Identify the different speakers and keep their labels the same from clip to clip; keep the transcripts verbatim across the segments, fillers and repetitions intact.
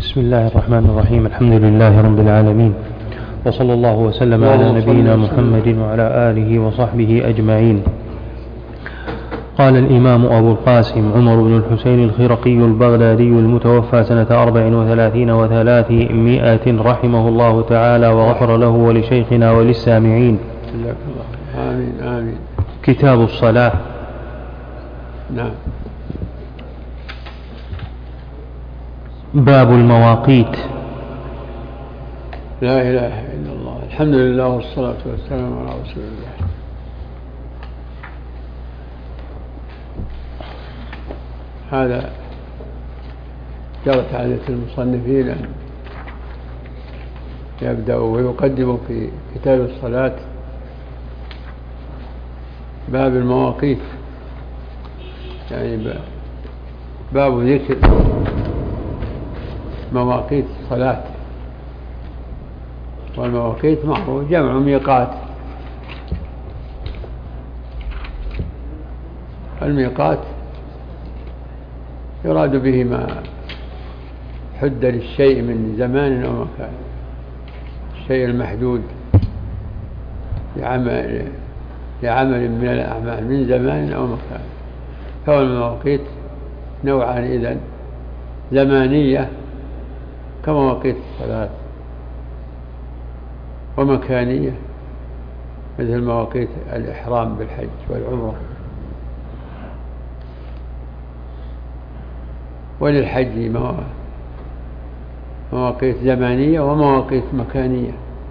Speaker 1: بسم الله الرحمن الرحيم. الحمد لله رب العالمين، وصلى الله وسلم على نبينا محمد وعلى آله وصحبه أجمعين. قال الإمام أبو القاسم عمر بن الحسين الخرقي البغدادي المتوفى سنة أربع وثلاثين وثلاثمائة رحمه الله تعالى وغفر له ولشيخنا وللسامعين.
Speaker 2: آمين آمين.
Speaker 1: كتاب الصلاة.
Speaker 2: نعم.
Speaker 1: باب المواقيت.
Speaker 2: لا إله إلا الله، الحمد لله والصلاة والسلام على رسول الله. هذا جرت عادة المصنفين أن يبدأوا ويقدموا في كتاب الصلاة باب المواقيت، يعني باب ذكر مواقيت الصلاة. والمواقيت معروف جمع ميقات. الميقات يراد به ما حد للشيء من زمان أو مكان، الشيء المحدود لعمل لعمل من الأعمال من زمان أو مكان. فهو المواقيت نوعان إذن: زمانية كمواقيت الصلاة، ومكانية مثل مواقيت الإحرام بالحج والعمرة. وللحج مواقيت زمانية ومواقيت مكانية.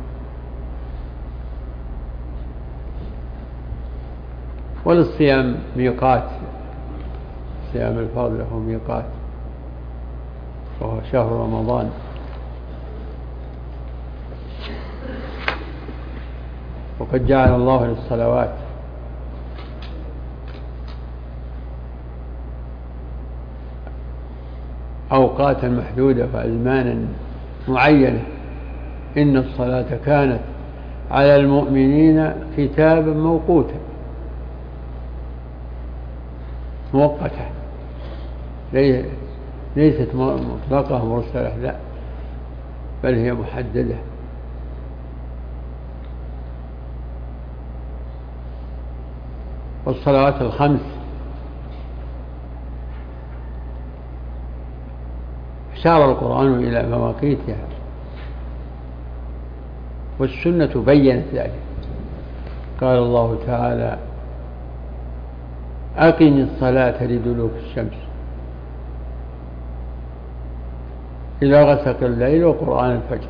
Speaker 2: وللصيام ميقات، صيام الفرض له ميقات وهو شهر رمضان. وقد جعل الله للصلوات أوقاتا محدودة وأزمانا معينة. إن الصلاة كانت على المؤمنين كتابا موقوتا، مؤقتة، ليست مطلقة مرسلة، لا، بل هي محددة. والصلوات الخمس أشار القرآن إلى مواقيتها، والسنة بيّنت ذلك. قال الله تعالى: أقم الصلاة لدلوك الشمس إلى غسق الليل وقرآن الفجر.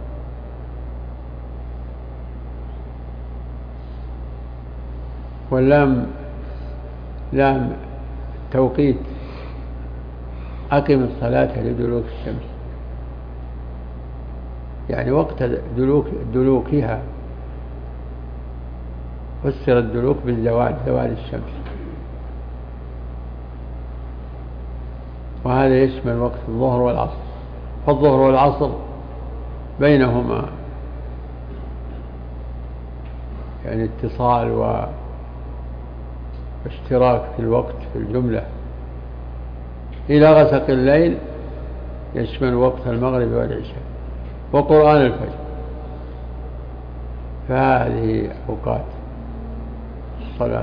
Speaker 2: واللام لام توقيت، أقم الصلاة لدلوك الشمس، يعني وقت دلوك دلوكها. فسر الدلوك بالزوال، زوال الشمس، وهذا يشمل وقت الظهر والعصر. فالظهر والعصر بينهما يعني اتصال واشتراك في الوقت في الجملة. إلى غسق الليل يشمل وقت المغرب والعشاء وقرآن الفجر. فهذه أوقات الصلاة.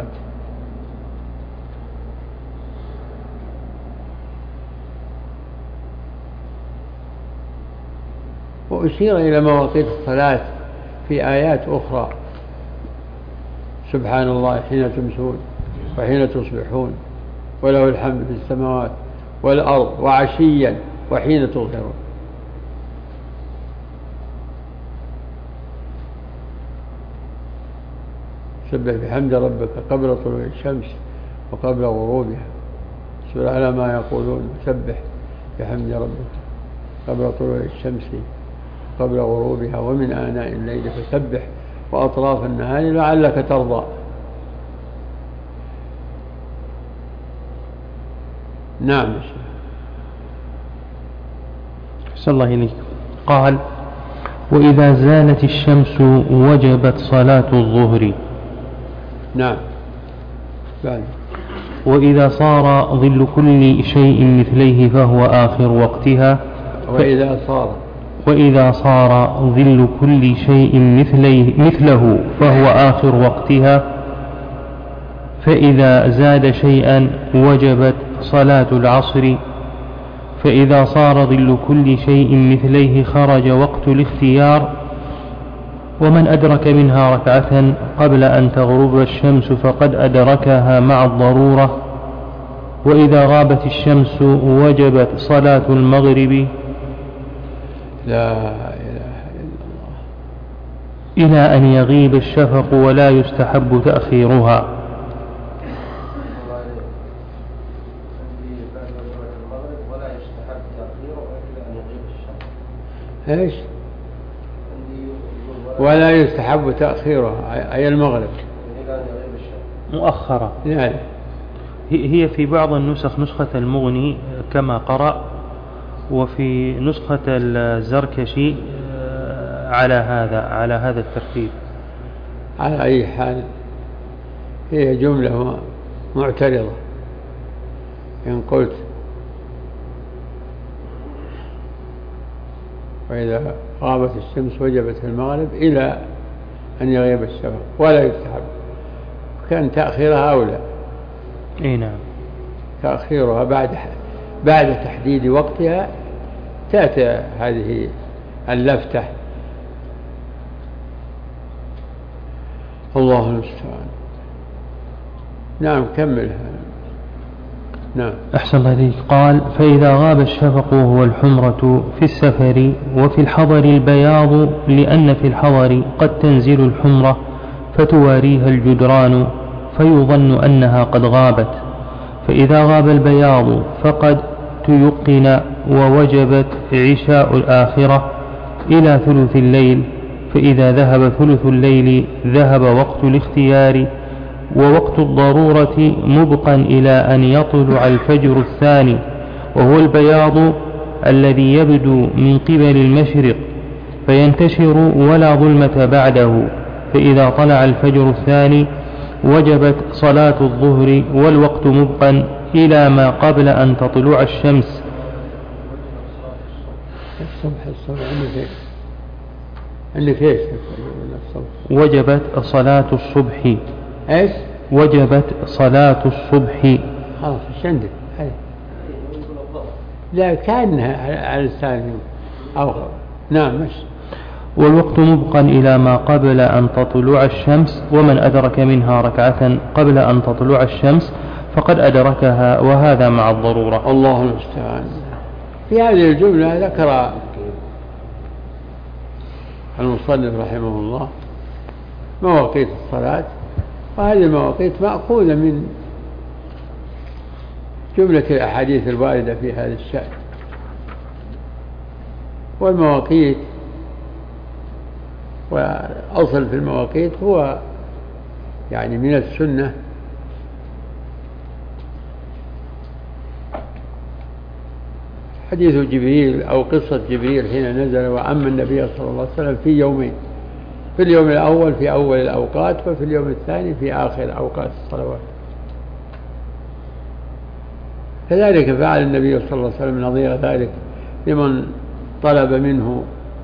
Speaker 2: وأشير إلى مواقيت الصلاة في آيات أخرى: سبحان الله حين تمسون وحين تصبحون وله الحمد في السماوات والأرض وعشيا وحين تظهرون. سبح بحمد ربك قبل طلوع الشمس وقبل غروبها، اصبر على ما يقولون، سبح بحمد ربك قبل طلوع الشمس قبل غروبها ومن آناء الليل فسبح وأطراف النهار لعلك ترضى. نعم.
Speaker 1: صلى الله عليه. قال: وإذا زالت الشمس وجبت صلاة الظهر.
Speaker 2: نعم. بعد:
Speaker 1: وإذا صار ظل كل شيء مثليه فهو آخر وقتها،
Speaker 2: وإذا صار
Speaker 1: وإذا صار ظل كل شيء مثليه مثله فهو آخر وقتها، فإذا زاد شيئا وجبت صلاة العصر، فإذا صار ظل كل شيء مثليه خرج وقت الاختيار، ومن أدرك منها ركعة قبل أن تغرب الشمس فقد أدركها مع الضرورة، وإذا غابت الشمس وجبت صلاة المغرب
Speaker 2: لا إله إلا الله
Speaker 1: إلى أن يغيب الشفق ولا يستحب تأخيرها.
Speaker 2: إيش؟ ولا يستحب تأخيرها أي المغرب
Speaker 1: مؤخرة.
Speaker 2: يعني
Speaker 1: هي في بعض النسخ نسخة المغني كما قرأ، وفي نسخة الزركشي على هذا على هذا الترتيب.
Speaker 2: على أي حال هي جملة معترضة إن قلت وإذا غابت الشمس وجبت المغرب إلى أن يغيب الشفق ولا يستحب، كان تأخيرها أولى.
Speaker 1: أي نعم،
Speaker 2: تأخيرها بعد بعد تحديد وقتها تأتي هذه اللفتة. الله المستعان. نعم كملها. نعم.
Speaker 1: أحسن الله إليك. قال: فإذا غاب الشفق وهو الحمرة في السفر، وفي الحضر البياض، لأن في الحضر قد تنزل الحمرة فتواريها الجدران فيظن أنها قد غابت، فإذا غاب البياض فقد تيقن ووجبت عشاء الآخرة إلى ثلث الليل، فإذا ذهب ثلث الليل ذهب وقت الاختيار، ووقت الضرورة مبقى إلى أن يطلع الفجر الثاني، وهو البياض الذي يبدو من قبل المشرق فينتشر ولا ظلمة بعده، فإذا طلع الفجر الثاني وجبت صلاة الظهر، والوقت مبقى إلى ما قبل أن تطلع الشمس.
Speaker 2: الصبح الصبح عندك ايش؟
Speaker 1: وجبت صلاة الصبح.
Speaker 2: ايش؟
Speaker 1: وجبت صلاة الصبح.
Speaker 2: خلاص ايش عندك؟ لا كانها على الثاني أو نعم مش.
Speaker 1: والوقت مبقى إلى ما قبل أن تطلع الشمس، ومن أدرك منها ركعة قبل أن تطلع الشمس فقد أدركها، وهذا مع الضرورة.
Speaker 2: الله المستعان. في هذه الجملة ذكر المصنف رحمه الله مواقيت الصلاة، وهذه المواقيت مأخوذة من جملة الأحاديث الواردة في هذا الشأن. والمواقيت وأصل في المواقيت هو يعني من السنة حديث جبريل أو قصة جبريل حين نزل وعم النبي صلى الله عليه وسلم في يومين، في اليوم الأول في أول الأوقات، وفي اليوم الثاني في آخر أوقات الصلوات. كذلك فعل النبي صلى الله عليه وسلم نظير ذلك لمن طلب منه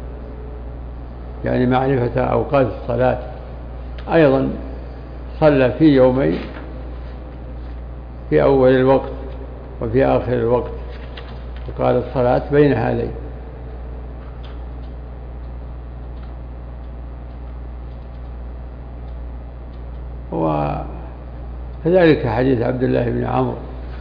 Speaker 2: يعني معرفة أوقات الصلاة، أيضا صلى في يومين في أول الوقت وفي آخر الوقت، وقال الصلاة بين هذين. وكذلك حديث عبد الله بن عمرو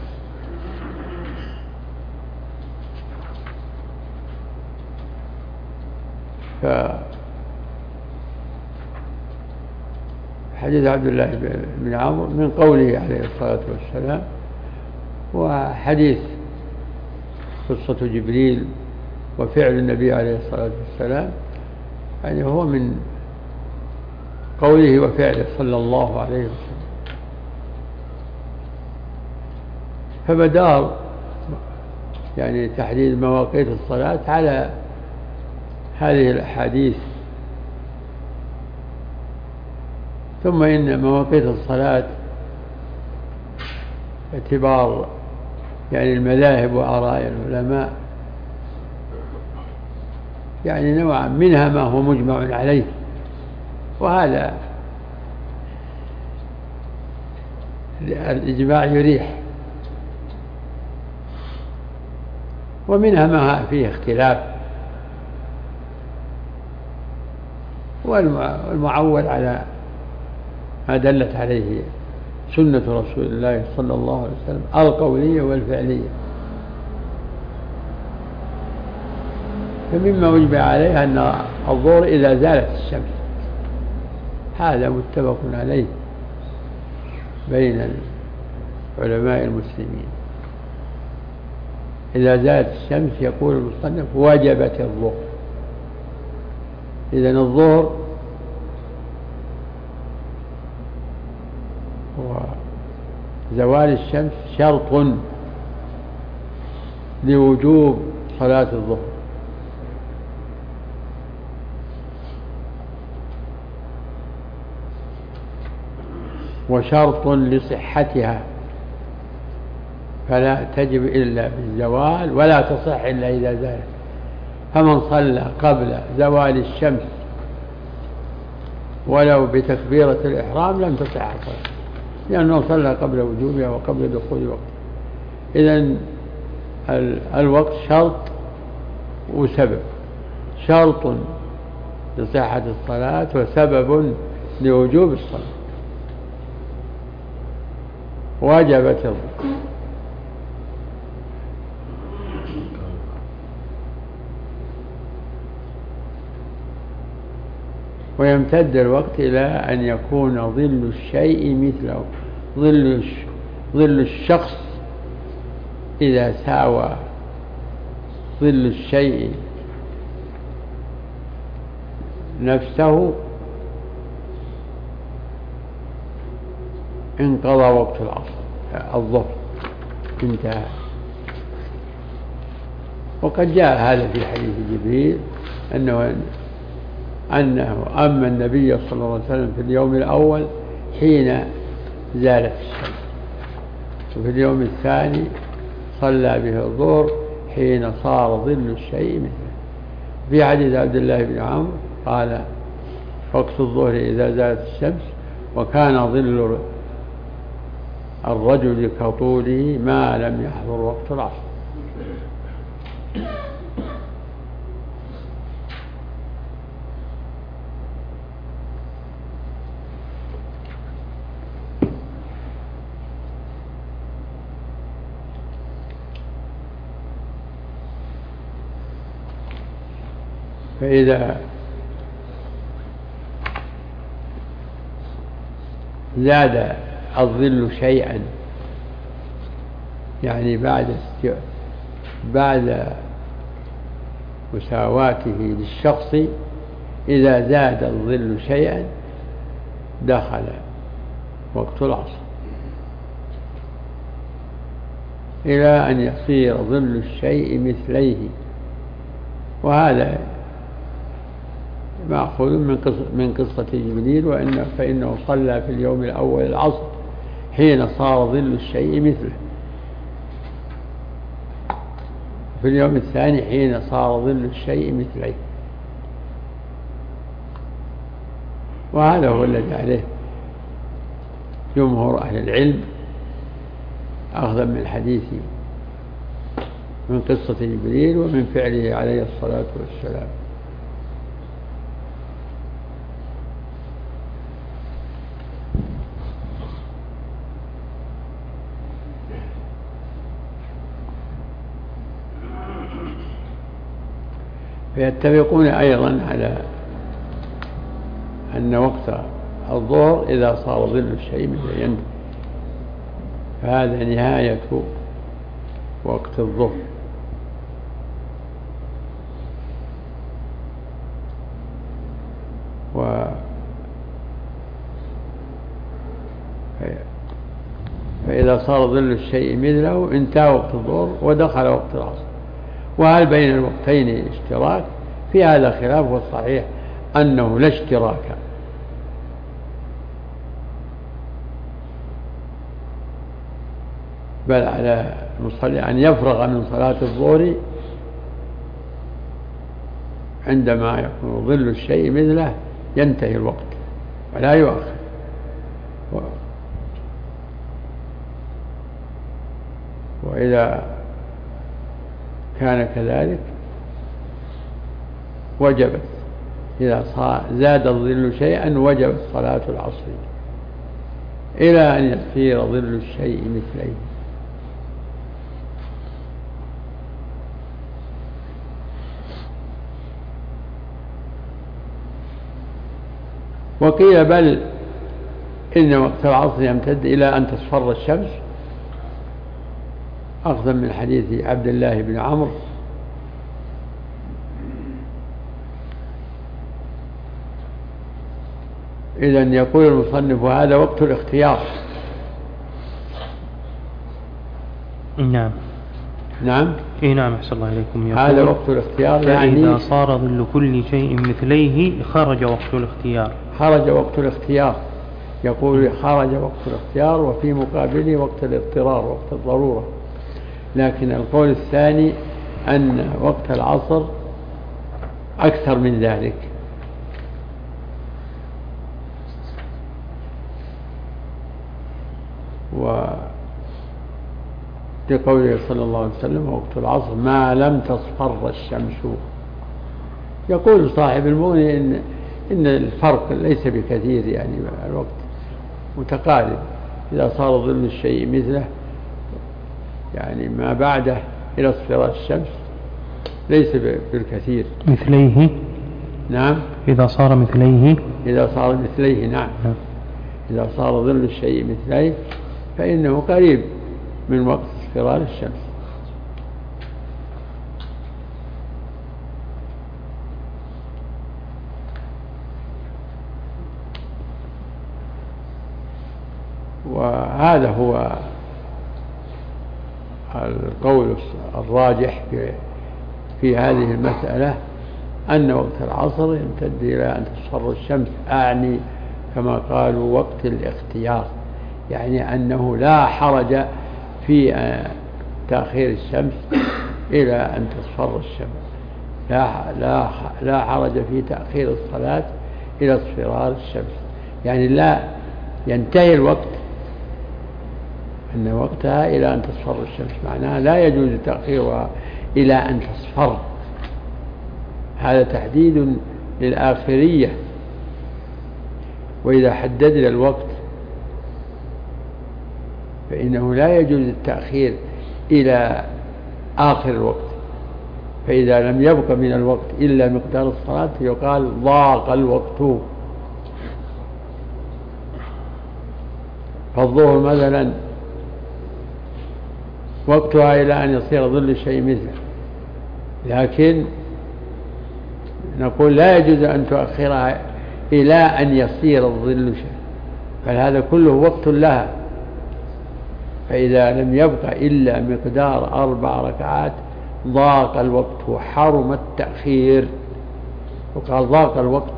Speaker 2: فحديث عبد الله بن عمرو من قوله عليه الصلاة والسلام، وحديث قصة جبريل وفعل النبي عليه الصلاة والسلام يعني هو من قوله وفعله صلى الله عليه وسلم. فمدار يعني تحديد مواقيت الصلاة على هذه الأحاديث. ثم إن مواقيت الصلاة باعتبار يعني المذاهب وآراء العلماء يعني نوعا منها ما هو مجمع عليه، وهذا الإجماع يريح، ومنها ما فيه اختلاف، والمعول على ما دلت عليه سنة رسول الله صلى الله عليه وسلم القولية والفعلية. فمما مجمع عليه أن الظهر إذا زالت الشمس، هذا متفق عليه بين علماء المسلمين. إذا زالت الشمس يقول المصنف وجبت الظهر. إذن الظهر وزوال الشمس شرط لوجوب صلاة الظهر، وشرط لصحتها، فلا تجب إلا بالزوال ولا تصح إلا إذا زالت. فمن صلى قبل زوال الشمس ولو بتكبيرة الإحرام لم تصح صلاته، لأنه صلى قبل وجوبها وقبل دخول وقت. إذن الوقت شرط وسبب، شرط لصحة الصلاة وسبب لوجوب الصلاة. وجبت الظهر. ويمتد الوقت إلى أن يكون ظل الشيء مثله، ظل ظل الشخص إذا ساوى ظل الشيء نفسه انقضى وقت العصر الظهر، انتهى. وقد جاء هذا في حديث جبريل أنه أنه أما النبي صلى الله عليه وسلم في اليوم الأول حين زالت الشمس، وفي اليوم الثاني صلى به الظهر حين صار ظل الشيء مثله. في حديث عبد الله بن عمرو قال وقت الظهر إذا زالت الشمس، وكان ظل الرجل كطوله ما لم يحضر وقت العصر. فإذا زاد الظل شيئا، يعني بعد بعد مساواته للشخص، إذا زاد الظل شيئا دخل وقت العصر، إلى أن يصير ظل الشيء مثليه. وهذا مأخوذ من قصة جبريل، وإن فإنه صلى في اليوم الأول العصر حين صار ظل الشيء مثله، في اليوم الثاني حين صار ظل الشيء مثليه. وهذا هو الذي عليه جمهور أهل العلم، أخذا من الحديث من قصة جبريل ومن فعله عليه الصلاة والسلام. فيتفقون أيضا على أن وقت الظهر إذا صار ظل الشيء مثل ينتهي، فهذا نهاية وقت الظهر. و فإذا صار ظل الشيء مثله انتهى وقت الظهر ودخل وقت العصر. وهل بين الوقتين اشتراك؟ في هذا خلاف، والصحيح أنه لا اشتراك، بل على المصلي أن يفرغ من صلاة الظهر عندما يكون ظل الشيء مثله ينتهي الوقت ولا يؤخر. وإذا كان كذلك وجبت، إذا زاد الظل شيئا وجبت صلاة العصر إلى أن يصير ظل الشيء مثليه. وقيل بل إن وقت العصر يمتد إلى أن تصفر الشمس، أخذا من حديث عبد الله بن عمرو إذن يقول المصنف هذا وقت الاختيار.
Speaker 1: نعم
Speaker 2: نعم
Speaker 1: إيه نعم أحسن الله إليكم.
Speaker 2: هذا وقت الاختيار، يعني
Speaker 1: إذا صار ظل كل شيء مثليه خرج وقت الاختيار.
Speaker 2: خرج وقت الاختيار، يقول خرج وقت الاختيار وفي مقابله وقت الاضطرار وقت الضرورة. لكن القول الثاني أن وقت العصر أكثر من ذلك، ولقوله صلى الله عليه وسلم وقت العصر ما لم تصفر الشمس. يقول صاحب المغني إن, إن الفرق ليس بكثير، يعني الوقت متقارب إذا صار ظل الشيء مثله، يعني ما بعده إلى اصفرار الشمس ليس بالكثير.
Speaker 1: مثليه
Speaker 2: نعم
Speaker 1: إذا صار مثليه
Speaker 2: إذا صار مثليه نعم, نعم. إذا صار ظل الشيء مثليه فإنه قريب من وقت اصفرار الشمس. وهذا هو القول الراجح في, في هذه المسألة، أن وقت العصر يمتد إلى أن تصفر الشمس، أعني كما قالوا وقت الاختيار، يعني أنه لا حرج في تأخير الشمس إلى أن تصفر الشمس، لا, لا, لا حرج في تأخير الصلاة إلى اصفرار الشمس، يعني لا ينتهي الوقت أن وقتها إلى أن تصفر الشمس، معناها لا يجوز تأخيرها إلى أن تصفر. هذا تحديد للآخرية. وإذا حددنا الوقت فإنه لا يجوز التأخير إلى آخر الوقت، فإذا لم يبق من الوقت إلا مقدار الصلاة يقال ضاق الوقت. فالظهر مثلا وقتها إلى أن يصير ظل الشيء مثله، لكن نقول لا يجوز أن تؤخرها إلى أن يصير الظل شيء، بل هذا كله وقت لها. فإذا لم يبق إلا مقدار أربع ركعات ضاق الوقت وحرم التأخير، وقال ضاق الوقت،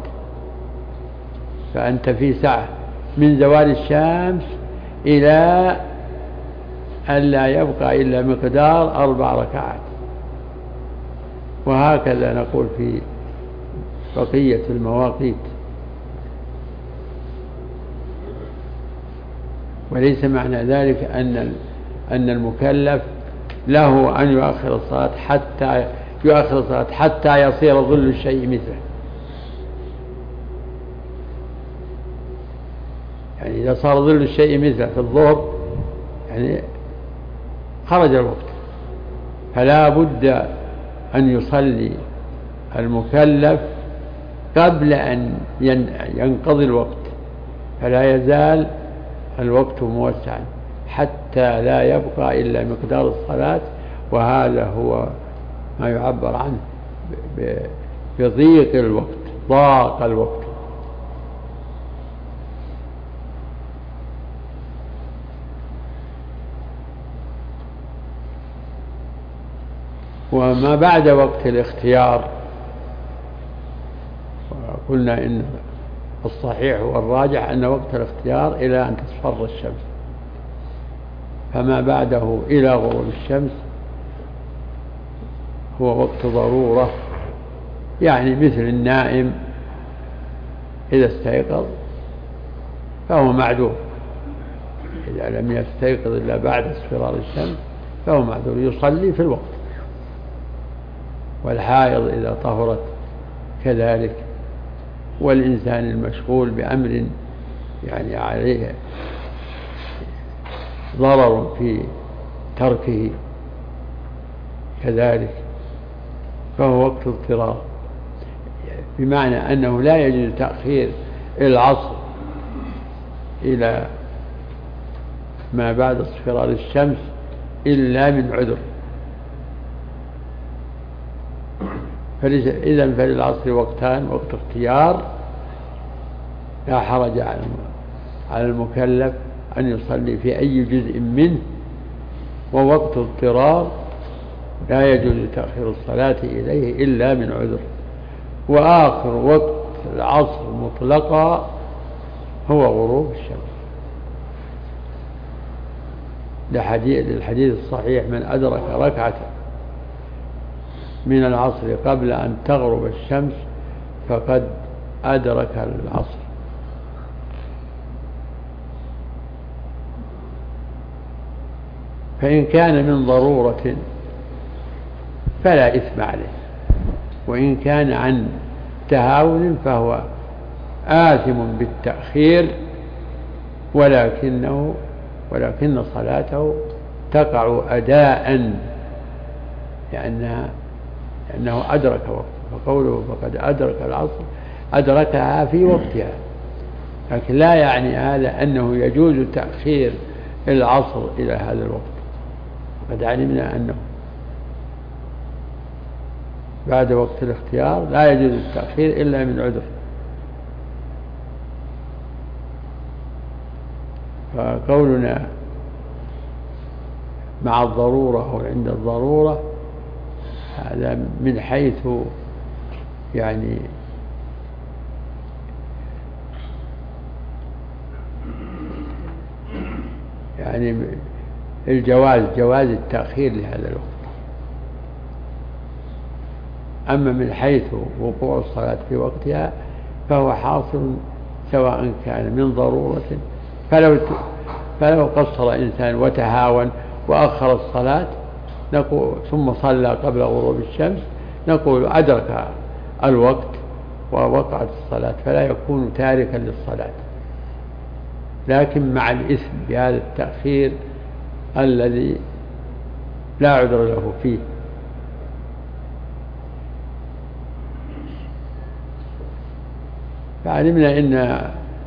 Speaker 2: فأنت في سعة من زوال الشمس إلى أن لا يبقى إلا مقدار أربع ركعات. وهكذا نقول في بقية المواقيت. وليس معنى ذلك أن أن المكلف له أن يؤخر الصلاة حتى يؤخر الصلاة حتى يصير ظل الشيء مثله، يعني إذا صار ظل الشيء مثله في الظهر يعني خرج الوقت، فلا بد أن يصلي المكلف قبل أن ينقضي الوقت، فلا يزال الوقت موسعا حتى لا يبقى إلا مقدار الصلاة. وهذا هو ما يعبر عنه بضيق الوقت، ضاق الوقت. وما بعد وقت الاختيار قلنا إن الصحيح والراجح أن وقت الاختيار إلى أن تصفر الشمس، فما بعده إلى غروب الشمس هو وقت ضرورة يعني مثل النائم إذا استيقظ فهو معذور، إذا لم يستيقظ إلا بعد اصفرار الشمس فهو معذور يصلي في الوقت. والحائض إذا طهرت كذلك، والإنسان المشغول بأمر يعني عليه ضرر في تركه كذلك فهو وقت اضطرار، بمعنى أنه لا يجوز تأخير العصر إلى ما بعد اصفرار الشمس إلا من عذر. إذن فللعصر وقتان: وقت اختيار لا حرج على المكلف أن يصلي في أي جزء منه، ووقت اضطرار لا يجوز تأخير الصلاة إليه إلا من عذر. وآخر وقت العصر مطلقا هو غروب الشمس، للحديث الصحيح: من أدرك ركعة من العصر قبل أن تغرب الشمس فقد أدرك العصر. فإن كان من ضرورة فلا إثم عليه، وإن كان عن تهاون فهو آثم بالتأخير، ولكنه ولكن صلاته تقع أداء لأنها لأنه أدرك وقت. فقوله فقد أدرك العصر أدركها في وقتها، لكن لا يعني هذا أنه يجوز تأخير العصر إلى هذا الوقت. قد علمنا أنه بعد وقت الاختيار لا يجوز التأخير إلا من عذر. فقولنا مع الضرورة أو عند الضرورة هذا من حيث يعني يعني الجواز جواز التأخير لهذا الوقت. أما من حيث وقوع الصلاة في وقتها فهو حاصل سواء كان من ضرورة، فلو فلو قصر إنسان وتهاون وأخر الصلاة نقول ثم صلى قبل غروب الشمس نقول أدرك الوقت ووقعت الصلاة فلا يكون تاركا للصلاة، لكن مع الإثم بهذا التأخير الذي لا عذر له فيه. فعلمنا إن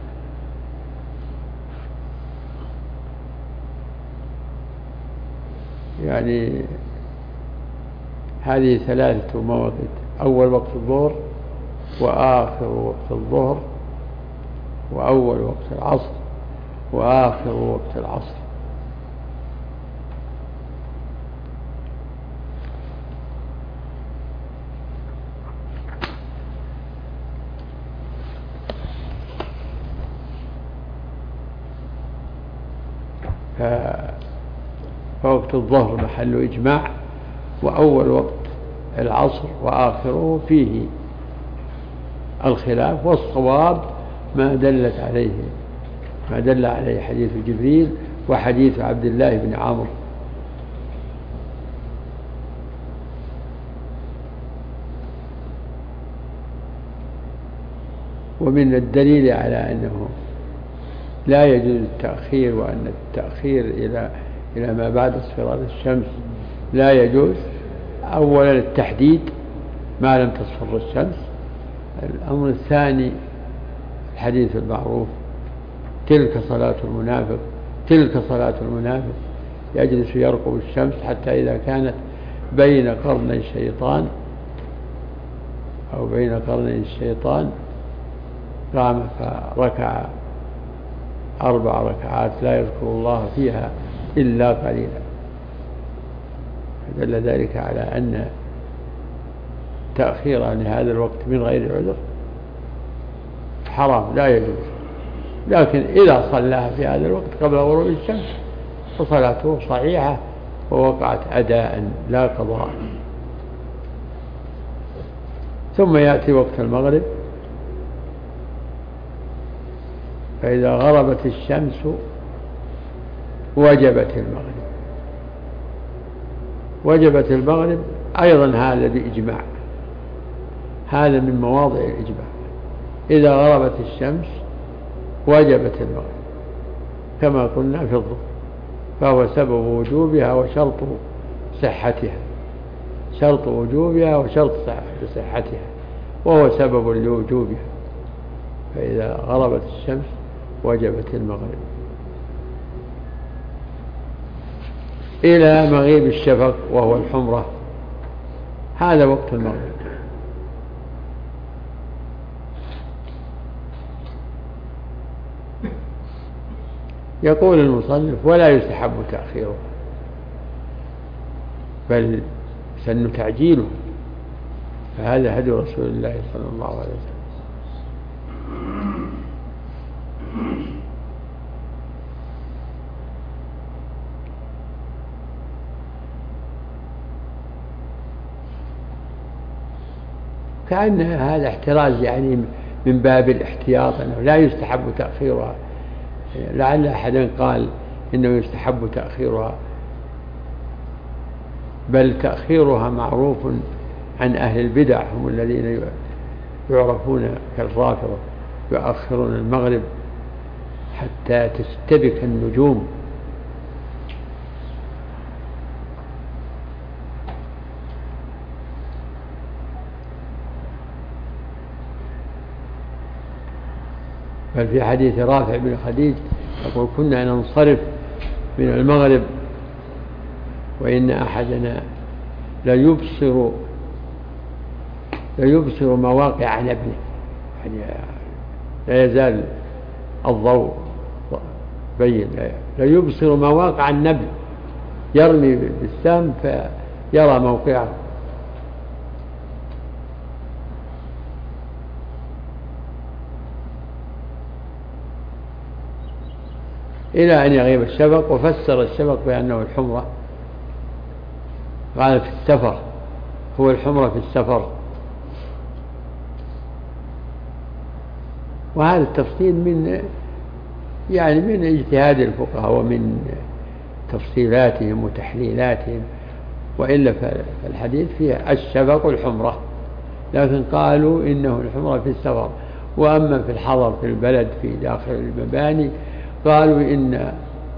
Speaker 2: يعني هذه ثلاثة مواقيت: أول وقت الظهر، وآخر وقت الظهر، وأول وقت العصر، وآخر وقت العصر. فوقت الظهر محل إجماع، وأول وقت العصر وآخره فيه الخلاف، والصواب ما دلت عليه ما دل عليه حديث جبريل وحديث عبد الله بن عمرو. ومن الدليل على أنه لا يجوز التأخير، وأن التأخير إلى إلى ما بعد اصفرار الشمس لا يجوز: أولا التحديد ما لم تصفر الشمس. الأمر الثاني الحديث المعروف: تلك صلاة المنافق تلك صلاة المنافق يجلس يرقب الشمس حتى إذا كانت بين قرني الشيطان أو بين قرني الشيطان قام فركع أربع ركعات لا يذكر الله فيها إلا قليلا. دل ذلك على أن تأخير عن هذا الوقت من غير عذر حرام لا يجوز، لكن إذا صلاها في هذا الوقت قبل غروب الشمس فصلاته صحيحة ووقعت أداء لا قضاء. ثم يأتي وقت المغرب، فإذا غربت الشمس وجبت المغرب. وجبت المغرب أيضا هذا بإجماع، هذا من مواضع الإجماع. إذا غربت الشمس وجبت المغرب كما قلنا في الظهر، فهو سبب وجوبها وشرط صحتها، شرط وجوبها وشرط صحتها، وهو سبب لوجوبها. فإذا غربت الشمس وجبت المغرب إلى مغيب الشفق وهو الحمرة، هذا وقت المغرب. يقول المصنف: ولا يستحب تأخيره، بل سن تعجيله، فهذا هدي رسول الله صلى الله عليه وسلم. كأن هذا احتراز يعني من باب الاحتياط، أنه لا يستحب تأخيرها. لعل أحدا قال إنه يستحب تأخيرها، بل تأخيرها معروف عن أهل البدع، هم الذين يعرفون كالرافضة، يؤخرون المغرب حتى تستبك النجوم. بل في حديث رافع بن خديج يقول: كنا ننصرف من المغرب وإن أحدنا ليبصر ليبصر مواقع نبله، يعني لا يزال الضوء بين، ليبصر مواقع النبل، يرمي بالسهم فيرى موقعه. إلى أن يغيب الشفق. وفسر الشفق بأنه الحمرة، قال في السفر، هو الحمرة في السفر. وهذا التفصيل من يعني من اجتهاد الفقهاء ومن تفصيلاتهم وتحليلاتهم، وإلا فالحديث فيه الشفق الحمرة، لكن قالوا إنه الحمرة في السفر. وأما في الحضر في البلد في داخل المباني قالوا إن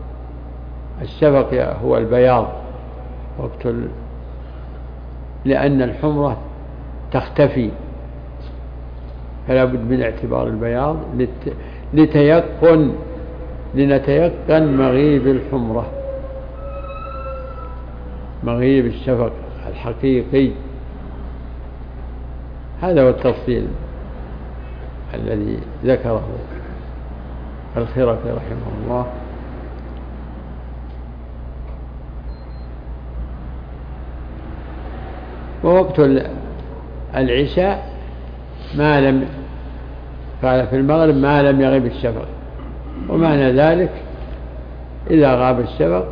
Speaker 2: الشفق هو البياض وقت ال... لأن الحمرة تختفي، فلا بد من اعتبار البياض لت... لتيقن لنتيقن مغيب الحمرة، مغيب الشفق الحقيقي. هذا هو التفصيل الذي ذكره الخرقي رحمه الله. ووقت العشاء ما لم قال في المغرب ما لم يغب الشفق، ومعنى ذلك إذا غاب الشفق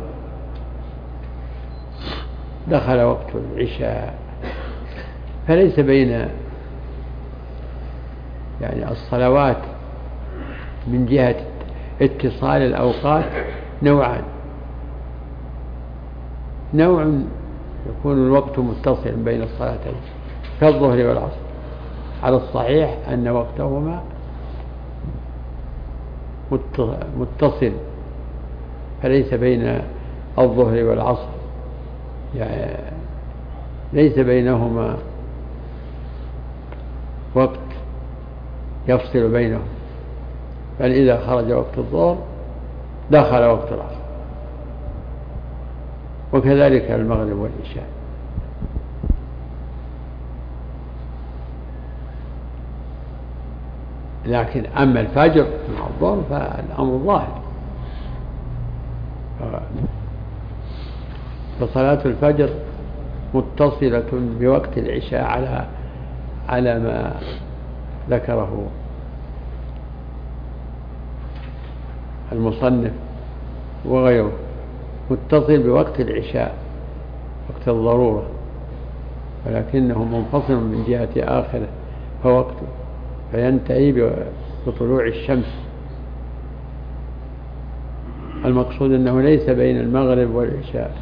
Speaker 2: دخل وقت العشاء. فليس بين يعني الصلوات من جهة اتصال الأوقات نوعان: نوع يكون الوقت متصل بين الصلاتين كالظهر والعصر، على الصحيح أن وقتهما متصل، فليس بين الظهر والعصر يعني ليس بينهما وقت يفصل بينهم، بل إذا خرج وقت الظهر دخل وقت العصر، وكذلك المغرب والعشاء. لكن أما الفجر مع الظهر فالأمر ظاهر، فصلاة الفجر متصلة بوقت العشاء على على ما ذكره المصنف وغيره، متصل بوقت العشاء وقت الضرورة، ولكنه منفصل من جهة آخره فوقته، فينتهي بطلوع الشمس. المقصود أنه ليس بين المغرب والعشاء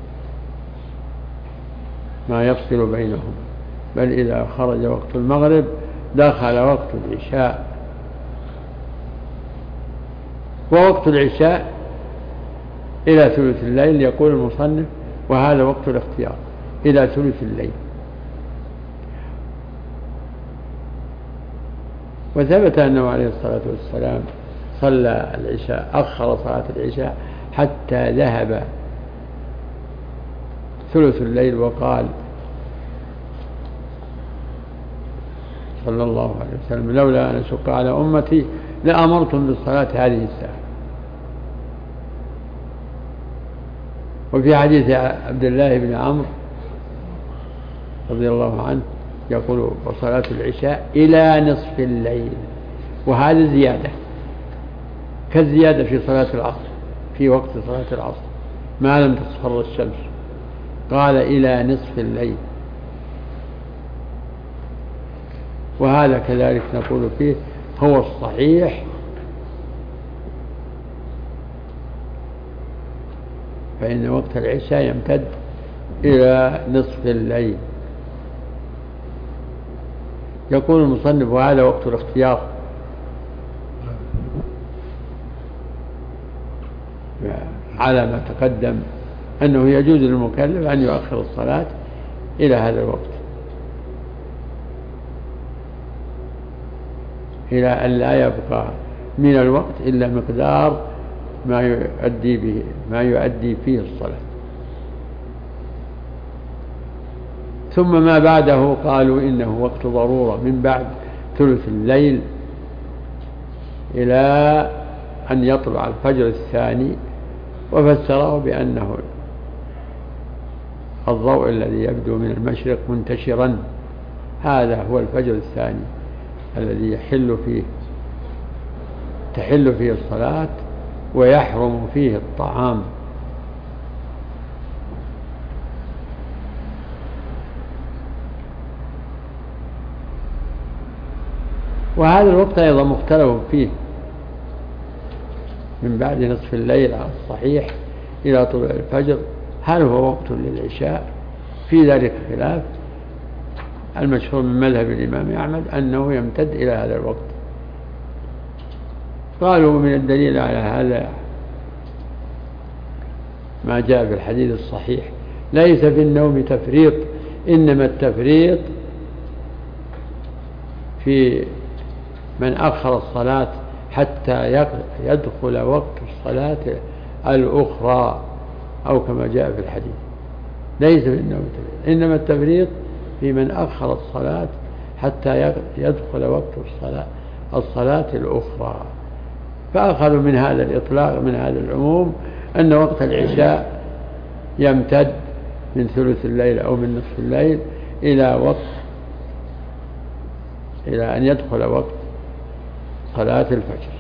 Speaker 2: ما يفصل بينهم، بل إذا خرج وقت المغرب دخل وقت العشاء. ووقت العشاء إلى ثلث الليل يقول المصنف، وهذا وقت الاختيار إلى ثلث الليل. وثبت أنه عليه الصلاة والسلام صلى العشاء، أخر صلاة العشاء حتى ذهب ثلث الليل، وقال صلى الله عليه وسلم: لولا أن أشق على أمتي لأمرتم بالصلاة هذه الساعة. وفي حديث عبد الله بن عمرو رضي الله عنه يقول: وصلاة العشاء إلى نصف الليل. وهذا زيادة كالزيادة في صلاة العصر، في وقت صلاة العصر ما لم تصفر الشمس، قال إلى نصف الليل. وهذا كذلك نقول فيه هو الصحيح، فإن وقت العشاء يمتد إلى نصف الليل. يقول المصنف: وهذا وقت الاختيار، على ما تقدم أنه يجوز للمكلف أن يؤخر الصلاة إلى هذا الوقت، إلى أن لا يبقى من الوقت إلا مقدار ما يؤدي به ما يؤدي فيه الصلاة. ثم ما بعده قالوا إنه وقت ضرورة من بعد ثلث الليل إلى أن يطلع الفجر الثاني، وفسره بأنه الضوء الذي يبدو من المشرق منتشرا، هذا هو الفجر الثاني الذي يحل فيه تحل فيه الصلاة ويحرم فيه الطعام. وهذا الوقت أيضا مختلف فيه، من بعد نصف الليل على الصحيح إلى طلوع الفجر، هل هو وقت للعشاء؟ في ذلك خلاف. المشهور من مذهب الإمام أحمد أنه يمتد إلى هذا الوقت. قالوا من الدليل على هذا ما جاء في الحديث الصحيح: ليس في النوم تفريط، إنما التفريط في من أخر الصلاة حتى يدخل وقت الصلاة الأخرى، أو كما جاء في الحديث. ليس في النوم تفريط، إنما التفريط في من أخر الصلاة حتى يدخل وقت الصلاة الصلاة الأخرى. فأخذوا من هذا الإطلاق، من هذا العموم، أن وقت العشاء يمتد من ثلث الليل أو من نصف الليل إلى وقت إلى أن يدخل وقت صلاة الفجر.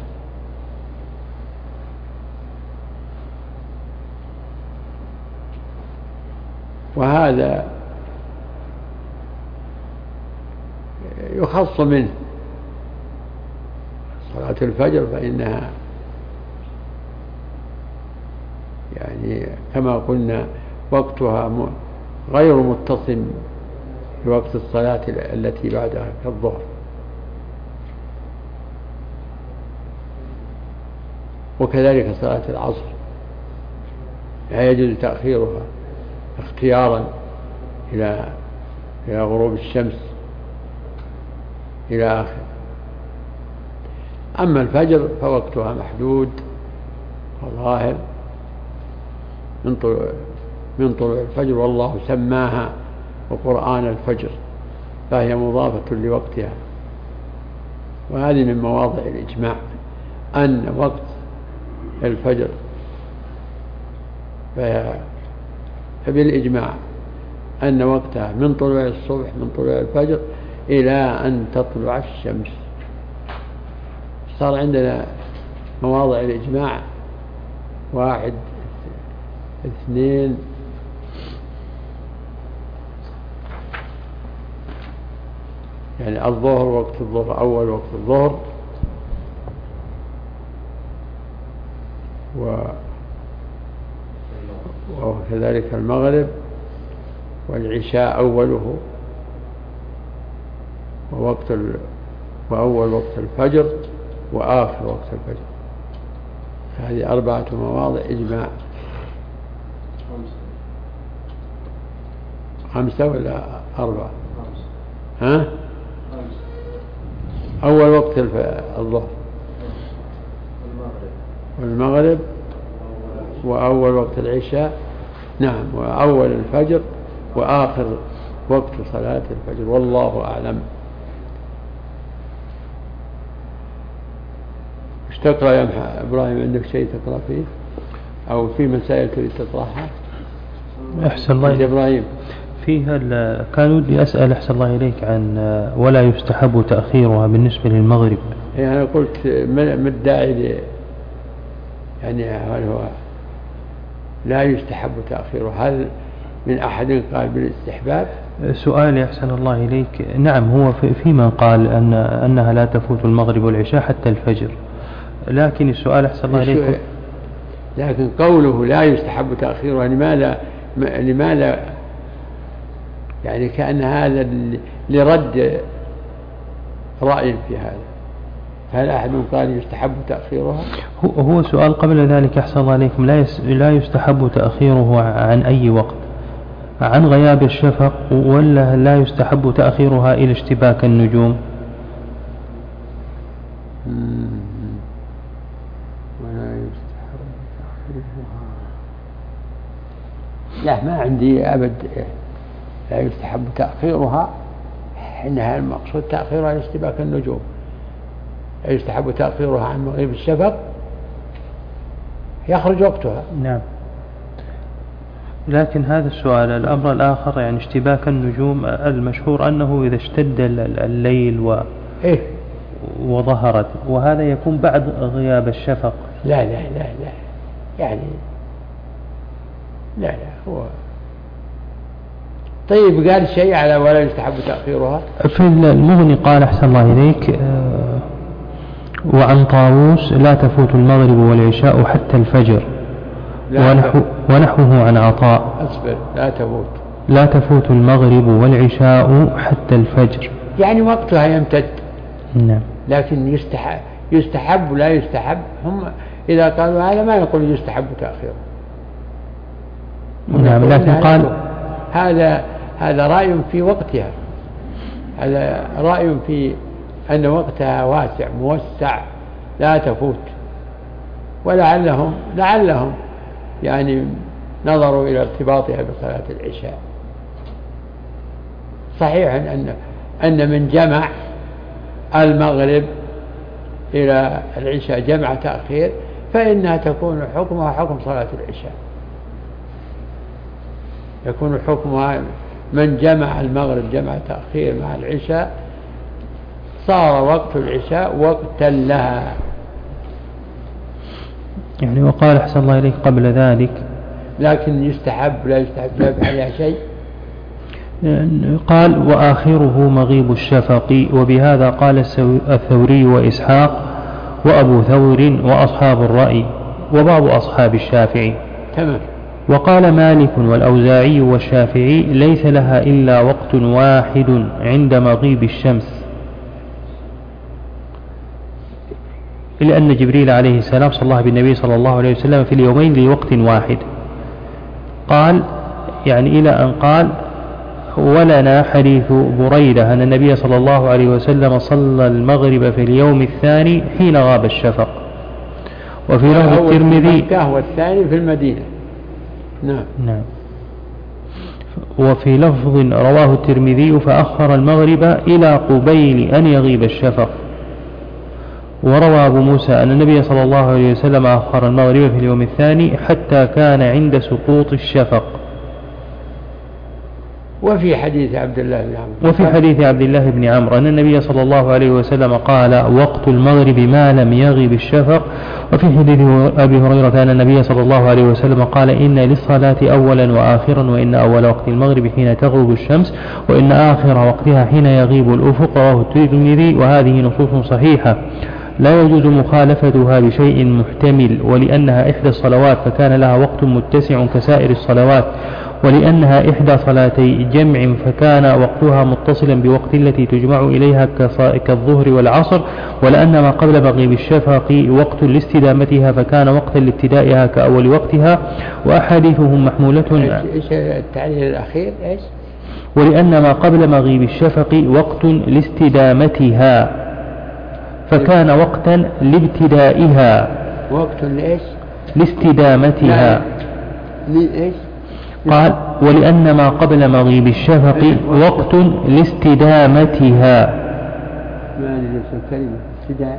Speaker 2: وهذا يخص منه صلاة الفجر، فإنها يعني كما قلنا وقتها غير متصل بوقت الصلاة التي بعدها كالظهر. وكذلك صلاة العصر لا يجوز تأخيرها اختيارا إلى إلى غروب الشمس إلى آخر. أما الفجر فوقتها محدود وظاهر من طلوع من طلوع الفجر، والله سماها وقرآن الفجر، فهي مضافة لوقتها. وهذه من مواضع الإجماع أن وقت الفجر فبالإجماع أن وقتها من طلوع الصبح من طلوع الفجر إلى أن تطلع الشمس. صار عندنا مواضع الإجماع واحد اثنين يعني الظهر وقت الظهر، أول وقت الظهر، و وكذلك المغرب، والعشاء أوله، ووقت ال... وأول وقت الفجر، وآخر وقت الفجر. هذه أربعة مواضع إجماع. خمسة ولا أربعة؟ ها؟ أول وقت الظهر والمغرب، وأول وقت العشاء، نعم، وأول الفجر، وآخر وقت صلاة الفجر، والله أعلم. ايش تقرأ يا إبراهيم؟ عندك شيء تقرأ فيه أو في مسائل تريد تطرحها؟
Speaker 1: أحسن الله
Speaker 2: يا إبراهيم.
Speaker 1: فيها كان ودي أسأل أحسن الله إليك عن ولا يستحب تأخيرها بالنسبة للمغرب.
Speaker 2: يعني أنا قلت ما الداعي، يعني هل هو لا يستحب تأخيره؟ هل من أحد قال بالاستحباب؟
Speaker 1: سؤالي أحسن الله إليك، نعم هو في من قال أن أنها لا تفوت المغرب والعشاء حتى الفجر، لكن السؤال أحسن الله إليك،
Speaker 2: لكن قوله لا يستحب تأخيرها لماذا لماذا يعني كأن هذا لرد رأي في هذا. هل أحد قال يستحب تأخيرها؟
Speaker 1: هو سؤال قبل ذلك أحسن الله عليكم، لا لا يستحب تأخيره عن أي وقت؟ عن غياب الشفق، ولا لا يستحب تأخيرها إلى اشتباك النجوم؟
Speaker 2: ولا يستحب تأخيرها، لا ما عندي أبد لا يستحب تأخيرها، إنها المقصود تأخيرها لاشتباك النجوم. لا يستحب تأخيرها عن مغيب الشفق، يخرج وقتها.
Speaker 1: نعم، لكن هذا السؤال الأمر الآخر، يعني اشتباك النجوم المشهور أنه إذا اشتد الليل و
Speaker 2: إيه؟
Speaker 1: وظهرت، وهذا يكون بعد غياب الشفق.
Speaker 2: لا لا لا لا يعني لا لا هو طيب قال شيء على ولا يستحب تأخيرها
Speaker 1: في المغني قال أحسن الله إليك وعن طاووس لا تفوت المغرب والعشاء حتى الفجر، ونحو ونحوه عن عطاء
Speaker 2: أصبر لا تفوت
Speaker 1: لا تفوت المغرب والعشاء حتى الفجر،
Speaker 2: يعني وقتها يمتد.
Speaker 1: نعم،
Speaker 2: لكن يستحب يستحب ولا يستحب، هم إذا قالوا هذا ما يقول يستحب تأخيره.
Speaker 1: نعم، لكن قال
Speaker 2: هذا هذا رأي في وقتها، هذا رأي في أن وقتها واسع موسع لا تفوت، ولعلهم لعلهم يعني نظروا إلى ارتباطها بصلاة العشاء. صحيح أن أن من جمع المغرب إلى العشاء جمع تأخير فإنها تكون حكمها حكم صلاة العشاء، يكون حكمها من جمع المغرب جمع تأخير مع العشاء صار وقت العشاء وقتا لها.
Speaker 1: يعني وقال أحسن الله إليك قبل ذلك
Speaker 2: لكن يستحب لا يستحب لا عليها شيء.
Speaker 1: قال وآخره مغيب الشفق، وبهذا قال الثوري وإسحاق وأبو ثور وأصحاب الرأي وبعض أصحاب الشافعي.
Speaker 2: تمام.
Speaker 1: وقال مالك والأوزاعي والشافعي ليس لها إلا وقت واحد عند مغيب الشمس، إلا أن جبريل عليه السلام صلى الله بالنبي صلى الله عليه وسلم في اليومين لوقت واحد. قال يعني إلى أن قال ولنا حديث بريدة أن النبي صلى الله عليه وسلم صلى المغرب في اليوم الثاني حين غاب الشفق. وفي لفظ الترمذي
Speaker 2: والثاني في المدينة. نعم.
Speaker 1: نعم. وفي لفظ رواه الترمذي فأخر المغرب إلى قبيل أن يغيب الشفق. وروى أبو موسى أن النبي صلى الله عليه وسلم أخر المغرب في اليوم الثاني حتى كان عند سقوط الشفق.
Speaker 2: وفي حديث عبد الله بن عمرو
Speaker 1: وفي حديث عبد الله بن عمرو أن النبي صلى الله عليه وسلم قال وقت المغرب ما لم يغب الشفق. وفي حديث أبي هريرة أن النبي صلى الله عليه وسلم قال إن للصلاة أولا وآخرا وإن أول وقت المغرب حين تغرب الشمس وإن آخر وقتها حين يغيب الأفق. رواه الترمذي. وهذه نصوص صحيحة لا يجوز مخالفتها بشيء محتمل، ولأنها إحدى الصلوات فكان لها وقت متسع كسائر الصلوات، ولأنها إحدى صلاتي جمع فكان وقتها متصلا بوقت التي تجمع إليها كالظهر والعصر، ولأن ما قبل مغيب الشفق وقت لاستدامتها فكان وقتا لابتدائها كأول وقتها. وأحاديثهم محمولة.
Speaker 2: إيش التعليل الأخير إيش؟
Speaker 1: ولأن ما قبل مغيب الشفق وقت لاستدامتها فكان وقتا لابتدائها.
Speaker 2: وقت لإيش؟
Speaker 1: لاستدامتها.
Speaker 2: لإيش؟
Speaker 1: قال ولأن ما قبل مغيب الشفق وقت لاستدامتها.
Speaker 2: ما أدري الكلمة استدامة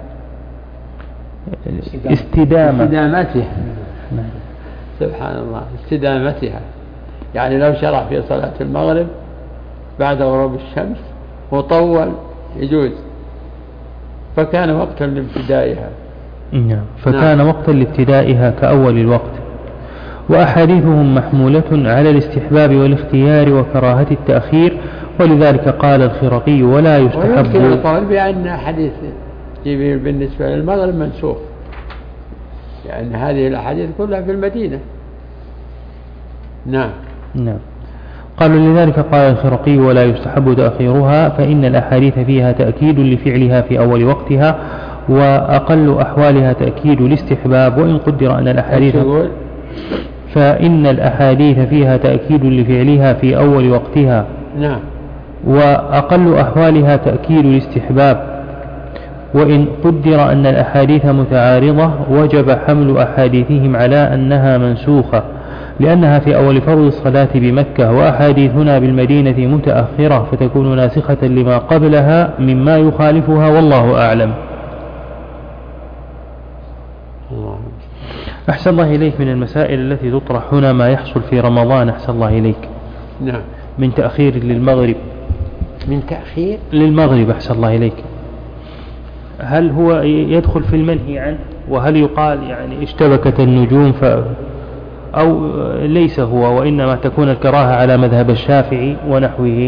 Speaker 1: استدامة
Speaker 2: استدامتها. سبحان الله، استدامتها يعني لو شرع في صلاة المغرب بعد غروب الشمس وطول يجوز، فكان وقتا لابتدائها.
Speaker 1: نعم، فكان نعم. وقتا لابتدائها كأول الوقت. وأحاديثهم محمولة على الاستحباب والاختيار وكراهة التأخير، ولذلك قال الخرقي ولا يستحب.
Speaker 2: ويمكن القول بأن حديث جبريل بالنسبة للمغرب منسوخ، لأن هذه الأحاديث كلها في المدينة. نعم
Speaker 1: نعم. قالوا لذلك قال الخرقي ولا يستحب تأخيرها، فإن الأحاديث فيها تأكيد لفعلها في أول وقتها، وأقل أحوالها تأكيد الاستحباب، وإن قدر أن الأحاديث فإن الأحاديث فيها تأكيد لفعلها في أول وقتها.
Speaker 2: نعم.
Speaker 1: وأقل أحوالها تأكيد الاستحباب، وإن قدر أن الأحاديث متعارضة وجب حمل أحاديثهم على أنها منسوخة، لأنها في أول فرض الصلاة بمكة، وأحاديثنا بالمدينة متأخرة فتكون ناسخة لما قبلها مما يخالفها، والله أعلم. أحسن الله إليك. من المسائل التي تطرح هنا ما يحصل في رمضان أحسن الله إليك.
Speaker 2: نعم.
Speaker 1: من تأخير للمغرب.
Speaker 2: من تأخير
Speaker 1: للمغرب أحسن الله إليك، هل هو يدخل في المنهي عنه؟ وهل يقال يعني اشتبكت النجوم ف أو ليس هو، وإنما تكون الكراهة على مذهب الشافعي ونحوه؟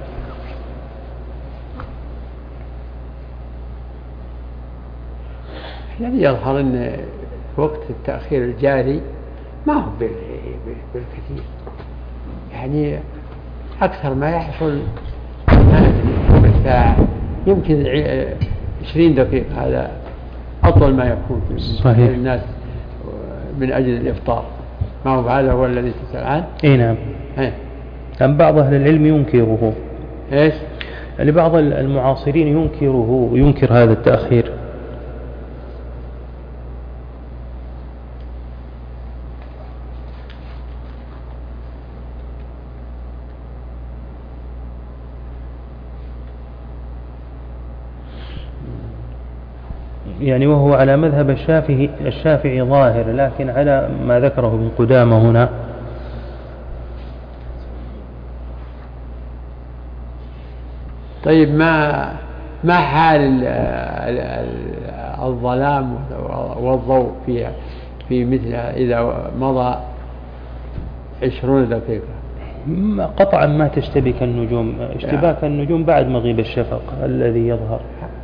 Speaker 2: الذي يظهر أن وقت التأخير الجاري ما هو بالكثير، يعني أكثر ما يحصل ربع ساعة، يمكن عشرين دقيقة، هذا أطول ما يكون
Speaker 1: صحيح.
Speaker 2: الناس من أجل الإفطار، ما هو هذا هو الذي تسأل عنه.
Speaker 1: اي نعم. أم بعض أهل العلم ينكره؟
Speaker 2: إيش؟
Speaker 1: يعني بعض المعاصرين ينكره وينكر هذا التأخير. يعني وهو على مذهب الشافعي الشافعي ظاهر، لكن على ما ذكره ابن قدامة هنا.
Speaker 2: طيب ما ما حال الظلام والضوء في في مثل إذا مضى عشرون دقيقة؟
Speaker 1: قطعا ما تشتبك النجوم، اشتباك يعني النجوم بعد مغيب الشفق الذي يظهر.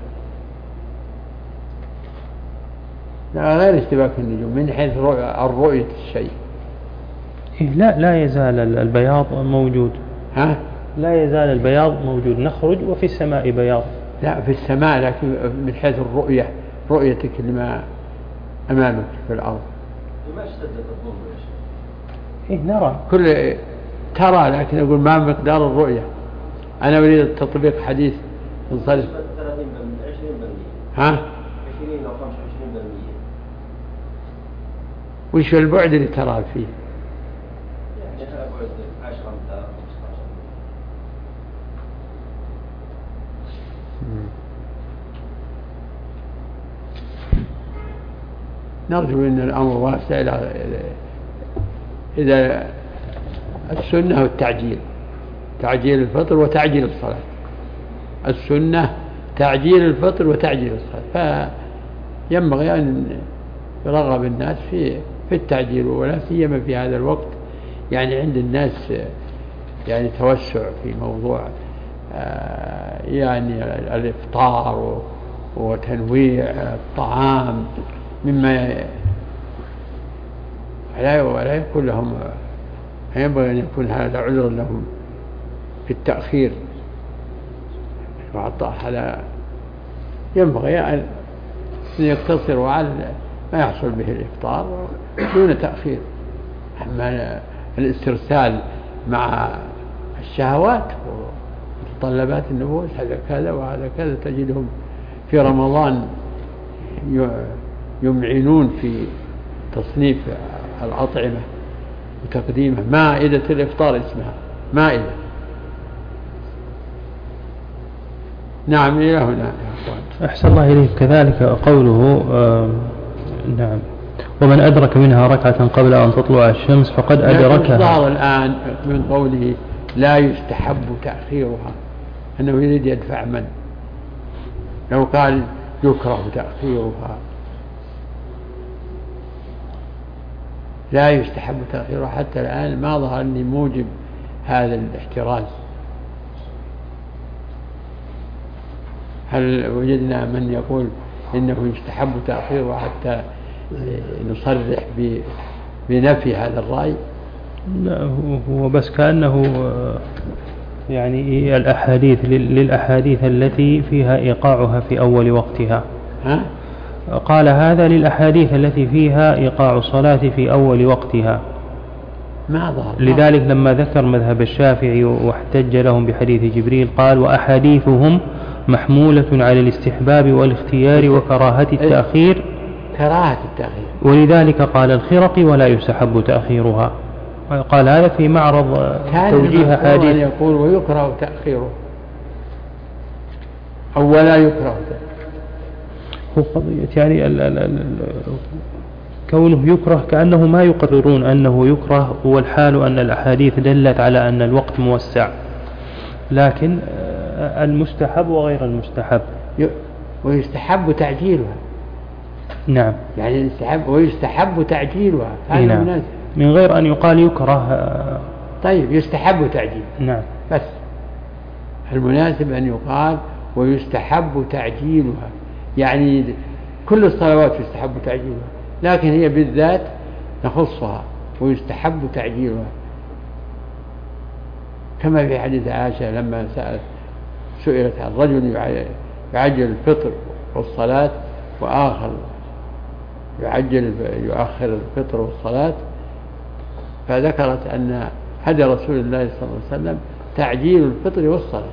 Speaker 2: لا، غير اشتباك النجوم من حيث الرؤية الشيء.
Speaker 1: إيه لا لا يزال البياض موجود.
Speaker 2: ها؟
Speaker 1: لا يزال البياض موجود، نخرج وفي السماء بياض.
Speaker 2: لا في السماء، لكن من حيث الرؤية، رؤيتك لما أمامك في الأرض.
Speaker 3: ما اشتدت الظلم يا شيخ؟
Speaker 1: إيه نرى
Speaker 2: كل ترى، لكن أقول ما مقدار الرؤية. أنا أريد تطبيق حديث انصرف.
Speaker 3: ثلاثين عشرين بالمئة.
Speaker 2: ها؟
Speaker 3: عشرين أو خمسة وعشرين بالمئة.
Speaker 2: وش البعد اللي ترى فيه؟
Speaker 3: يعني بعد عشرة أمتار خمسة عشر.
Speaker 2: نرجو أن الأمر واسع إلى إذا السنة والتعجيل. تعجيل الفطر وتعجيل الصلاة. السنة تعجيل الفطر وتعجيل الصلاة، فينبغي أن يرغب الناس في في التعجيل، ولا سيما في هذا الوقت، يعني عند الناس يعني توسع في موضوع يعني الإفطار وتنويع الطعام مما ولا يكون لهم، ينبغي أن يكون هذا عذر لهم في التأخير. هذا ينبغي أن يقتصروا على ما يحصل به الإفطار دون تأخير. أما الاسترسال مع الشهوات ومتطلبات النفوس هذا كذا وهذا كذا، تجدهم في رمضان يمعنون في تصنيف الأطعمة وتقديمها. مائدة الإفطار اسمها مائدة. نعم إلى هنا.
Speaker 1: أحسن الله إليك. كذلك قوله آه نعم ومن أدرك منها ركعة قبل أن تطلع الشمس فقد أدركها.
Speaker 2: ظهر الآن من قوله لا يستحب تأخيرها أنه يريد يدفع من، لو قال يكره تأخيرها لا يستحب تأخيرها، حتى الآن ما ظهر لي موجب هذا الاحتراز. هل وجدنا من يقول إنه يستحب تأخيرها حتى نصرح بنفي هذا الرأي؟
Speaker 1: لا، هو بس كأنه يعني الأحاديث للأحاديث التي فيها إيقاعها في أول وقتها.
Speaker 2: ها؟
Speaker 1: قال هذا للأحاديث التي فيها إيقاع الصلاة في أول وقتها.
Speaker 2: ما ظهر.
Speaker 1: لذلك لما ذكر مذهب الشافعي واحتج لهم بحديث جبريل قال وأحاديثهم محمولة على الاستحباب والاختيار وكراهة التأخير
Speaker 2: كراهة التأخير،
Speaker 1: ولذلك قال الخرقي ولا يستحب تأخيرها. قال هذا في معرض توجيه حديث
Speaker 2: يقول ويكره تأخيره أو ولا يكره تأخيره.
Speaker 1: هو قضية يعني ال ال ال كونه يكره كأنه ما يقررون أنه يكره، والحال أن الأحاديث دلت على أن الوقت موسع، لكن المستحب وغير المستحب.
Speaker 2: ويستحب تعجيلها.
Speaker 1: نعم
Speaker 2: يعني يستحب ويستحب تعجيلها هذا
Speaker 1: نعم.
Speaker 2: مناسب
Speaker 1: من غير أن يقال يكره.
Speaker 2: طيب يستحب تعجيل.
Speaker 1: نعم
Speaker 2: بس المناسب أن يقال ويستحب تعجيلها، يعني كل الصلوات يستحب تعجيلها، لكن هي بالذات نخصها ويستحب تعجيلها، كما في حديث عائشة لما سألت سئلت عن رجل يعجل الفطر والصلاة وآخر يعجل يؤخر الفطر والصلاة، فذكرت أن هدى رسول الله صلى الله عليه وسلم تعجيل الفطر والصلاة.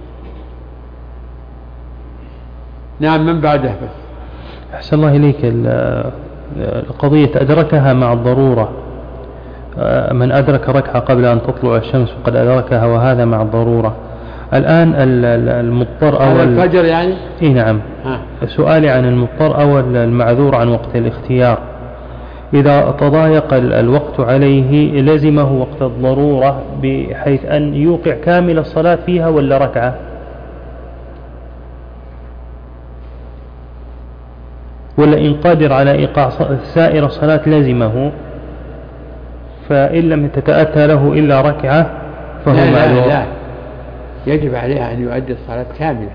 Speaker 2: نعم من بعده بس.
Speaker 1: أحسن الله إليك. القضية أدركها مع الضرورة، من أدرك ركعة قبل أن تطلع الشمس فقد أدركها، وهذا مع الضرورة. الآن المضطر أو
Speaker 2: الفجر يعني
Speaker 1: إيه نعم
Speaker 2: ها.
Speaker 1: سؤالي عن المضطر أو المعذور عن وقت الاختيار، إذا تضايق الوقت عليه لزمه وقت الضرورة بحيث أن يوقع كامل الصلاة فيها ولا ركعة؟ ولا إن قادر على إيقاع سائر الصلاة لزمه، فإن لم تتأتى له إلا ركعة فهو
Speaker 2: لا
Speaker 1: معذور؟
Speaker 2: لا لا، يجب عليه أن يؤدي الصلاة كاملة.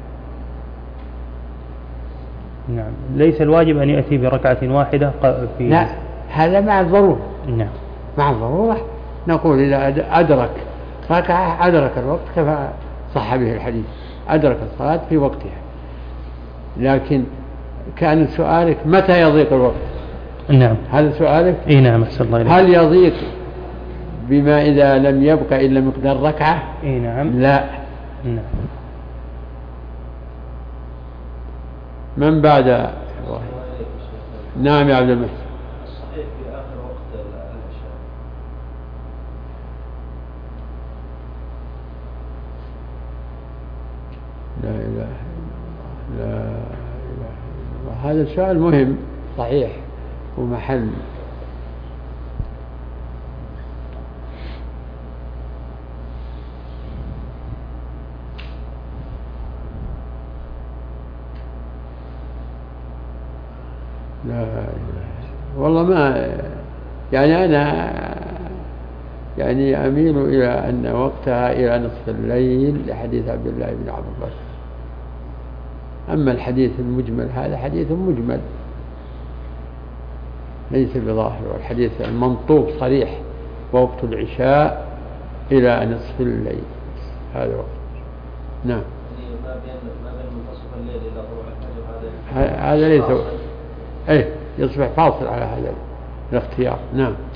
Speaker 1: نعم، ليس الواجب أن يأتي بركعة واحدة في
Speaker 2: لا، هذا مع الضرورة.
Speaker 1: نعم
Speaker 2: مع الضرورة نقول إذا أدرك ركعة أدرك الوقت كما صح به الحديث، أدرك الصلاة في وقتها. لكن كان سؤالك متى يضيق الوقت؟
Speaker 1: نعم
Speaker 2: هذا سؤالك؟
Speaker 1: اي نعم أحسن الله إليك.
Speaker 2: هل يضيق بما إذا لم يبقى إلا مقدار ركعة؟
Speaker 1: اي نعم.
Speaker 2: لا.
Speaker 1: نعم.
Speaker 2: من بعد؟ نعم يا عبد المحسن.
Speaker 3: الصحيح في آخر وقت العشاء.
Speaker 2: لا إله إلا الله، لا إله إلا الله. هذا السؤال مهم صحيح ومحل. لا والله ما يعني أنا يعني أميل إلى أن وقتها إلى نصف الليل لحديث عبد الله بن عباس. أما الحديث المجمل هذا حديث مجمل ليس بظاهر، والحديث المنطوق صريح ووقت العشاء إلى نصف الليل هذا وقت. نعم. هذا ليس أي يصبح فاصل على هذا الاختيار. نعم.